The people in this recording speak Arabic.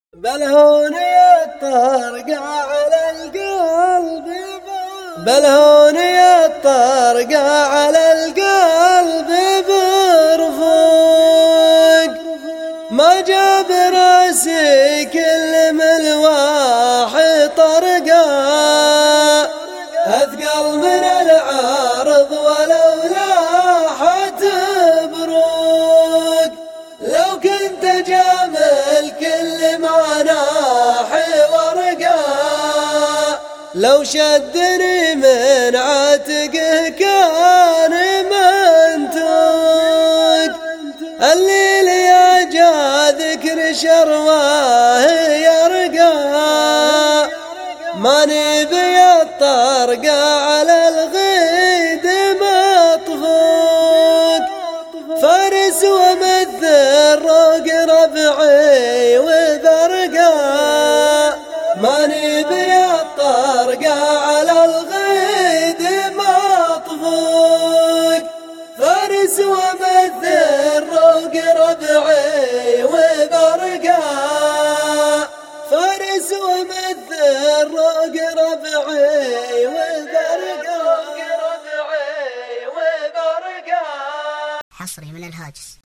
بلهوني الطرق على القلب بلهوني الطرق على القلب برفوق ما جاب راسي كل ملواح طرقا أثقل من العارض ولو لاحت بروق لو كنت جامل كل ما ناحي ورقا لو شدني من عاتقه كان منتوق الليل يا جا ذكر شرواه يرقى ماني بي الطرقة على الغيد مطفوق فارس ومثل روق ربعي وذرقا ماني بي الطرقة على الغيد مطفوق فارس ومثل روق ربعي وذرقا فارس ومثل روق ربعي وذرقا حصري من الهاجس.